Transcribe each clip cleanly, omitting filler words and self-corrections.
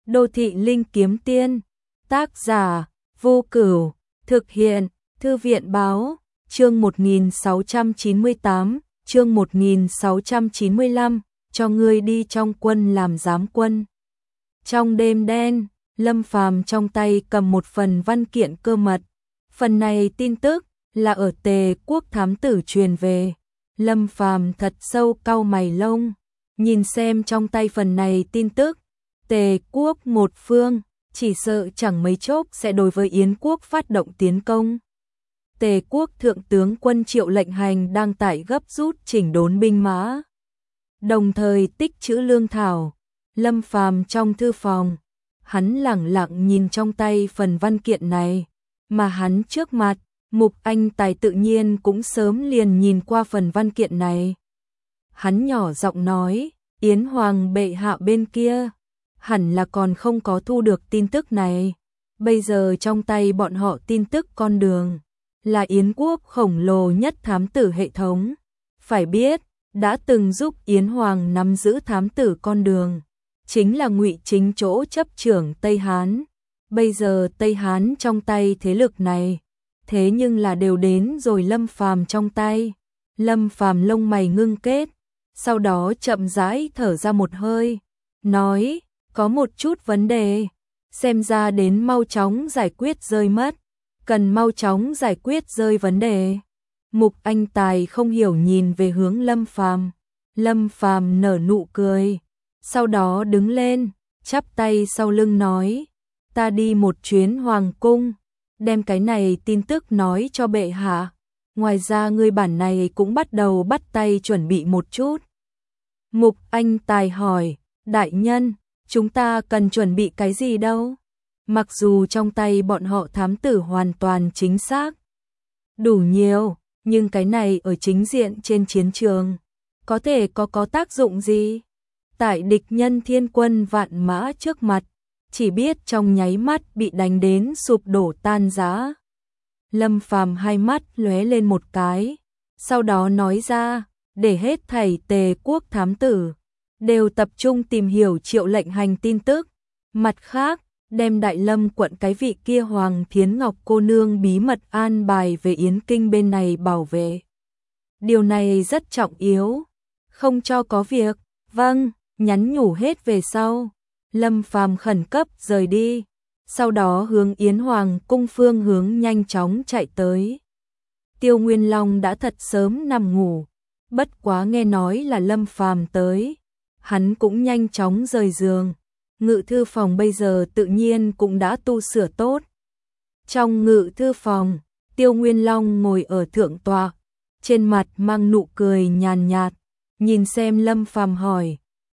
Đô thị linh kiếm tiên, tác giả, Vô Cửu, thực hiện, Thư viện báo, chương 1698, chương 1695, cho ngươi đi trong quân làm giám quân. Trong đêm đen, Lâm Phàm trong tay cầm một phần văn kiện cơ mật. Phần này tin tức là ở Tề Quốc thám tử truyền về. Lâm Phàm thật sâu cau mày lông, nhìn xem trong tay phần này tin tức. Tề Quốc một phương, chỉ sợ chẳng mấy chốc sẽ đối với Yến Quốc phát động tiến công. Tề Quốc thượng tướng quân Triệu lệnh hành đang tại gấp rút chỉnh đốn binh mã, đồng thời tích trữ lương thảo. Lâm Phàm trong thư phòng, hắn lẳng lặng nhìn trong tay phần văn kiện này, mà hắn trước mặt, Mục Anh Tài tự nhiên cũng sớm liền nhìn qua phần văn kiện này. Hắn nhỏ giọng nói, Yến Hoàng bệ hạ bên kia, hẳn là còn không có thu được tin tức này. Bây giờ trong tay bọn họ tin tức con đường, là Yến Quốc khổng lồ nhất thám tử hệ thống. Phải biết, đã từng giúp Yến Hoàng nắm giữ thám tử con đường, chính là Ngụy Chính chỗ chấp trưởng Tây Hán. Bây giờ Tây Hán trong tay thế lực này, thế nhưng là đều đến rồi Lâm Phàm trong tay. Lâm Phàm lông mày ngưng kết, sau đó chậm rãi thở ra một hơi, nói, có một chút vấn đề, xem ra đến mau chóng giải quyết rơi mất, cần mau chóng giải quyết rơi vấn đề. Mục Anh Tài không hiểu nhìn về hướng Lâm Phàm. Lâm Phàm nở nụ cười, sau đó đứng lên, chắp tay sau lưng nói, ta đi một chuyến hoàng cung, đem cái này tin tức nói cho bệ hạ. Ngoài ra ngươi bản này cũng bắt đầu bắt tay chuẩn bị một chút. Mục Anh Tài hỏi, đại nhân, chúng ta cần chuẩn bị cái gì đâu? Mặc dù trong tay bọn họ thám tử hoàn toàn chính xác, đủ nhiều, nhưng cái này ở chính diện trên chiến trường, có thể có tác dụng gì? Tại địch nhân thiên quân vạn mã trước mặt, chỉ biết trong nháy mắt bị đánh đến sụp đổ tan rã. Lâm Phàm hai mắt lóe lên một cái, sau đó nói ra, để hết thảy Tề Quốc thám tử đều tập trung tìm hiểu Triệu lệnh hành tin tức. Mặt khác, đem Đại Lâm quận cái vị kia Hoàng Thiến Ngọc cô nương bí mật an bài về Yến Kinh bên này bảo vệ. Điều này rất trọng yếu, không cho có việc. Vâng, nhắn nhủ hết về sau. Lâm Phàm khẩn cấp rời đi, sau đó hướng Yến Hoàng cung phương hướng nhanh chóng chạy tới. Tiêu Nguyên Long đã thật sớm nằm ngủ, bất quá nghe nói là Lâm Phàm tới, hắn cũng nhanh chóng rời giường. Ngự thư phòng bây giờ tự nhiên cũng đã tu sửa tốt. Trong ngự thư phòng, Tiêu Nguyên Long ngồi ở thượng tọa, trên mặt mang nụ cười nhàn nhạt, nhìn xem Lâm Phàm hỏi,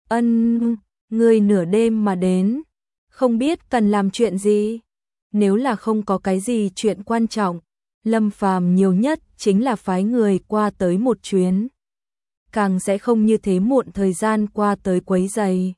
ân, ngươi nửa đêm mà đến, không biết cần làm chuyện gì? Nếu là không có cái gì chuyện quan trọng, Lâm Phàm nhiều nhất chính là phái người qua tới một chuyến, càng sẽ không như thế muộn thời gian qua tới quấy rầy.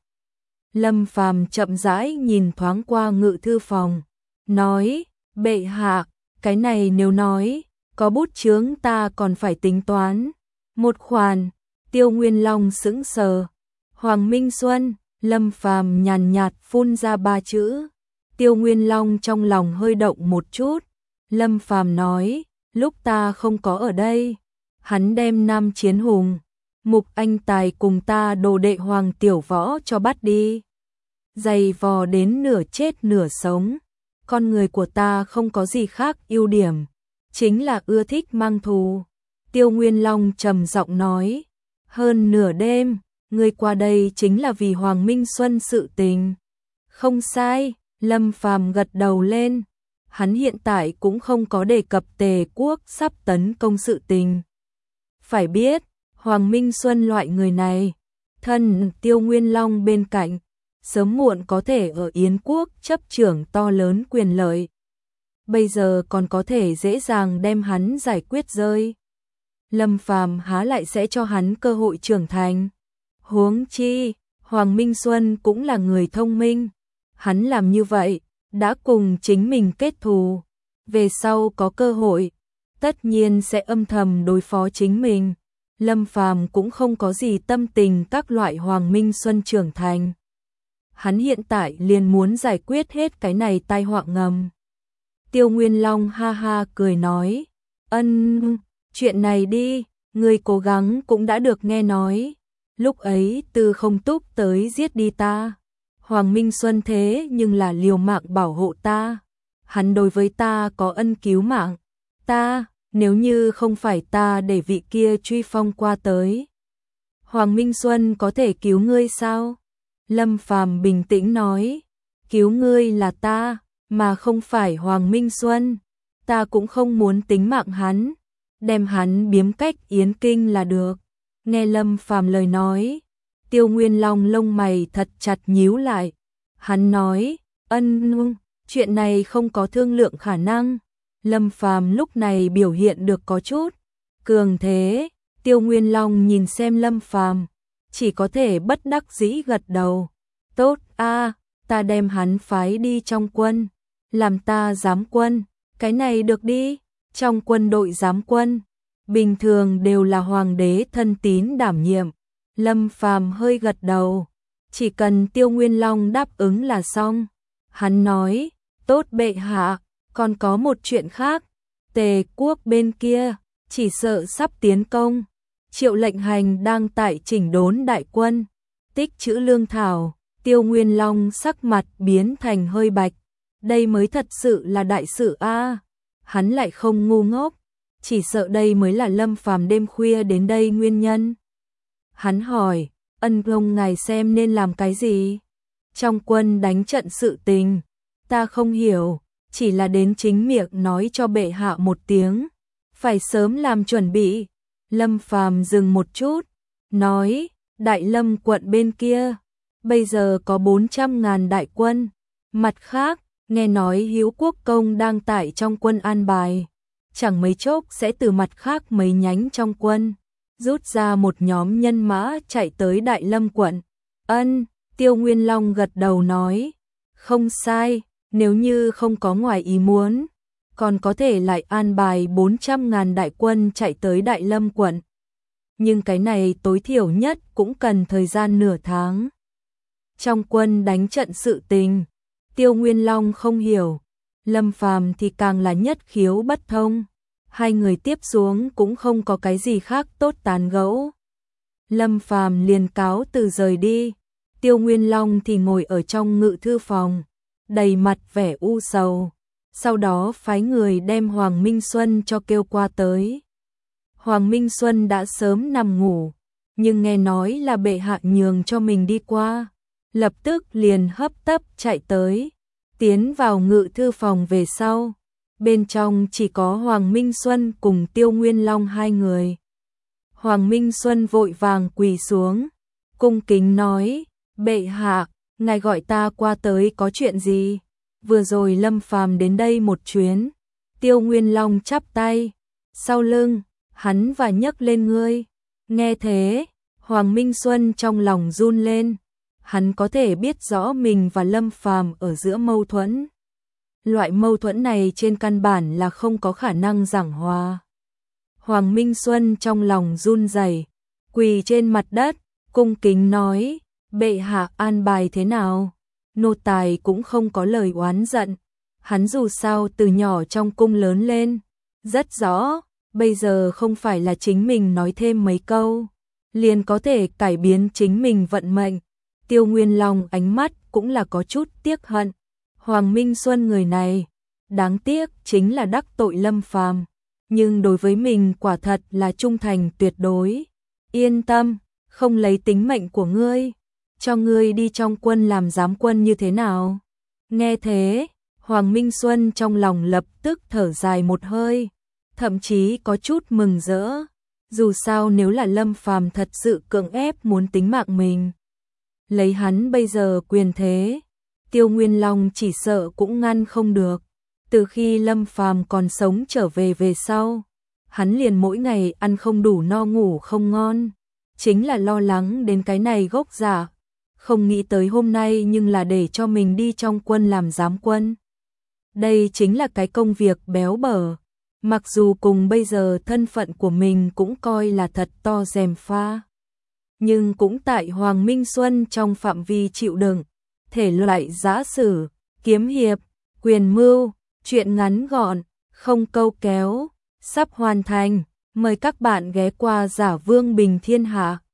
Lâm Phàm chậm rãi nhìn thoáng qua ngự thư phòng, nói, bệ hạ, cái này nếu nói, có bút chướng ta còn phải tính toán. Một khoản. Tiêu Nguyên Long sững sờ. Hoàng Minh Xuân. Lâm Phàm nhàn nhạt phun ra ba chữ. Tiêu Nguyên Long trong lòng hơi động một chút. Lâm Phàm nói, lúc ta không có ở đây, hắn đem Nam Chiến Hùng, Mục Anh Tài cùng ta đồ đệ Hoàng Tiểu Võ cho bắt đi, giày vò đến nửa chết nửa sống. Con người của ta không có gì khác ưu điểm, chính là ưa thích mang thù. Tiêu Nguyên Long trầm giọng nói, hơn nửa đêm, ngươi qua đây chính là vì Hoàng Minh Xuân sự tình. Không sai, Lâm Phàm gật đầu lên. Hắn hiện tại cũng không có đề cập Tề Quốc sắp tấn công sự tình. Phải biết, Hoàng Minh Xuân loại người này, thân Tiêu Nguyên Long bên cạnh, sớm muộn có thể ở Yến Quốc chấp trưởng to lớn quyền lợi. Bây giờ còn có thể dễ dàng đem hắn giải quyết rơi. Lâm Phàm há lại sẽ cho hắn cơ hội trưởng thành. Huống chi, Hoàng Minh Xuân cũng là người thông minh. Hắn làm như vậy, đã cùng chính mình kết thù. Về sau có cơ hội, tất nhiên sẽ âm thầm đối phó chính mình. Lâm Phàm cũng không có gì tâm tình các loại Hoàng Minh Xuân trưởng thành. hắn hiện tại liền muốn giải quyết hết cái này tai họa ngầm. Tiêu Nguyên Long ha ha cười nói, chuyện này đi, ngươi cố gắng cũng đã được nghe nói. Lúc ấy Tư Không Túc tới giết đi ta. Hoàng Minh Xuân thế nhưng là liều mạng bảo hộ ta. Hắn đối với ta có ân cứu mạng. Nếu như không phải ta để vị kia truy phong qua tới, Hoàng Minh Xuân có thể cứu ngươi sao? Lâm Phàm bình tĩnh nói, cứu ngươi là ta, mà không phải Hoàng Minh Xuân. Ta cũng không muốn tính mạng hắn, đem hắn biếm cách Yến Kinh là được. Nghe Lâm Phàm lời nói, Tiêu Nguyên Long lông mày thật chặt nhíu lại. Hắn nói, chuyện này không có thương lượng khả năng. Lâm Phàm lúc này biểu hiện được có chút cường thế. Tiêu Nguyên Long nhìn xem Lâm Phàm, chỉ có thể bất đắc dĩ gật đầu. Tốt ta đem hắn phái đi trong quân, làm ta giám quân. Cái này được đi. Trong quân đội giám quân bình thường đều là hoàng đế thân tín đảm nhiệm. Lâm Phàm hơi gật đầu, chỉ cần Tiêu Nguyên Long đáp ứng là xong. Hắn nói, tốt bệ hạ, còn có một chuyện khác. Tề quốc bên kia chỉ sợ sắp tiến công. Triệu Lệnh Hành đang tại chỉnh đốn đại quân, tích trữ lương thảo. Tiêu Nguyên Long sắc mặt biến thành hơi bạch. Đây mới thật sự là đại sự a. Hắn lại không ngu ngốc, chỉ sợ đây mới là Lâm Phàm đêm khuya đến đây nguyên nhân. Hắn hỏi, ông ngài xem nên làm cái gì? Trong quân đánh trận sự tình, ta không hiểu, chỉ là đến chính miệng nói cho bệ hạ một tiếng, phải sớm làm chuẩn bị. Lâm Phàm dừng một chút, nói, Đại Lâm quận bên kia, bây giờ có 400.000 đại quân. Mặt khác, nghe nói Hiếu Quốc Công đang tại trong quân an bài, chẳng mấy chốc sẽ từ mặt khác mấy nhánh trong quân rút ra một nhóm nhân mã chạy tới Đại Lâm quận. Tiêu Nguyên Long gật đầu nói, không sai, nếu như không có ngoài ý muốn, còn có thể lại an bài 400.000 đại quân chạy tới Đại Lâm quận. Nhưng cái này tối thiểu nhất cũng cần thời gian nửa tháng. Trong quân đánh trận sự tình, Tiêu Nguyên Long không hiểu, Lâm Phàm thì càng là nhất khiếu bất thông. Hai người tiếp xuống cũng không có cái gì khác tốt tán gẫu. Lâm Phàm liền cáo từ rời đi. Tiêu Nguyên Long thì ngồi ở trong ngự thư phòng, đầy mặt vẻ u sầu. Sau đó phái người đem Hoàng Minh Xuân cho kêu qua tới. Hoàng Minh Xuân đã sớm nằm ngủ, nhưng nghe nói là bệ hạ nhường cho mình đi qua, lập tức liền hấp tấp chạy tới. Tiến vào ngự thư phòng về sau, bên trong chỉ có Hoàng Minh Xuân cùng Tiêu Nguyên Long hai người. Hoàng Minh Xuân vội vàng quỳ xuống, cung kính nói, bệ hạ, ngài gọi ta qua tới có chuyện gì? Vừa rồi Lâm Phàm đến đây một chuyến. Tiêu Nguyên Long chắp tay sau lưng, hắn và nhấc lên ngươi. Nghe thế, Hoàng Minh Xuân trong lòng run lên. Hắn có thể biết rõ mình và Lâm Phàm ở giữa mâu thuẫn. Loại mâu thuẫn này trên căn bản là không có khả năng giảng hòa. Hoàng Minh Xuân trong lòng run rẩy, quỳ trên mặt đất, cung kính nói, bệ hạ an bài thế nào? Nô tài cũng không có lời oán giận. Hắn dù sao từ nhỏ trong cung lớn lên, rất rõ, bây giờ không phải là chính mình nói thêm mấy câu, liền có thể cải biến chính mình vận mệnh. Tiêu Nguyên Long ánh mắt cũng là có chút tiếc hận. Hoàng Minh Xuân người này, đáng tiếc chính là đắc tội Lâm Phàm, nhưng đối với mình quả thật là trung thành tuyệt đối. Yên tâm, không lấy tính mệnh của ngươi, cho ngươi đi trong quân làm giám quân như thế nào? Nghe thế, Hoàng Minh Xuân trong lòng lập tức thở dài một hơi, thậm chí có chút mừng rỡ. Dù sao nếu là Lâm Phàm thật sự cưỡng ép muốn tính mạng mình, lấy hắn bây giờ quyền thế, Tiêu Nguyên Long chỉ sợ cũng ngăn không được. Từ khi Lâm Phàm còn sống trở về sau, hắn liền mỗi ngày ăn không đủ no ngủ không ngon, chính là lo lắng đến cái này gốc giả. Không nghĩ tới hôm nay nhưng là để cho mình đi trong quân làm giám quân. Đây chính là cái công việc béo bở, mặc dù cùng bây giờ thân phận của mình cũng coi là thật to gièm pha, nhưng cũng tại Hoàng Minh Xuân trong phạm vi chịu đựng. thể loại giã sử, kiếm hiệp, quyền mưu, truyện ngắn gọn, không câu kéo, sắp hoàn thành. Mời các bạn ghé qua Giả Vương Bình Thiên Hạ.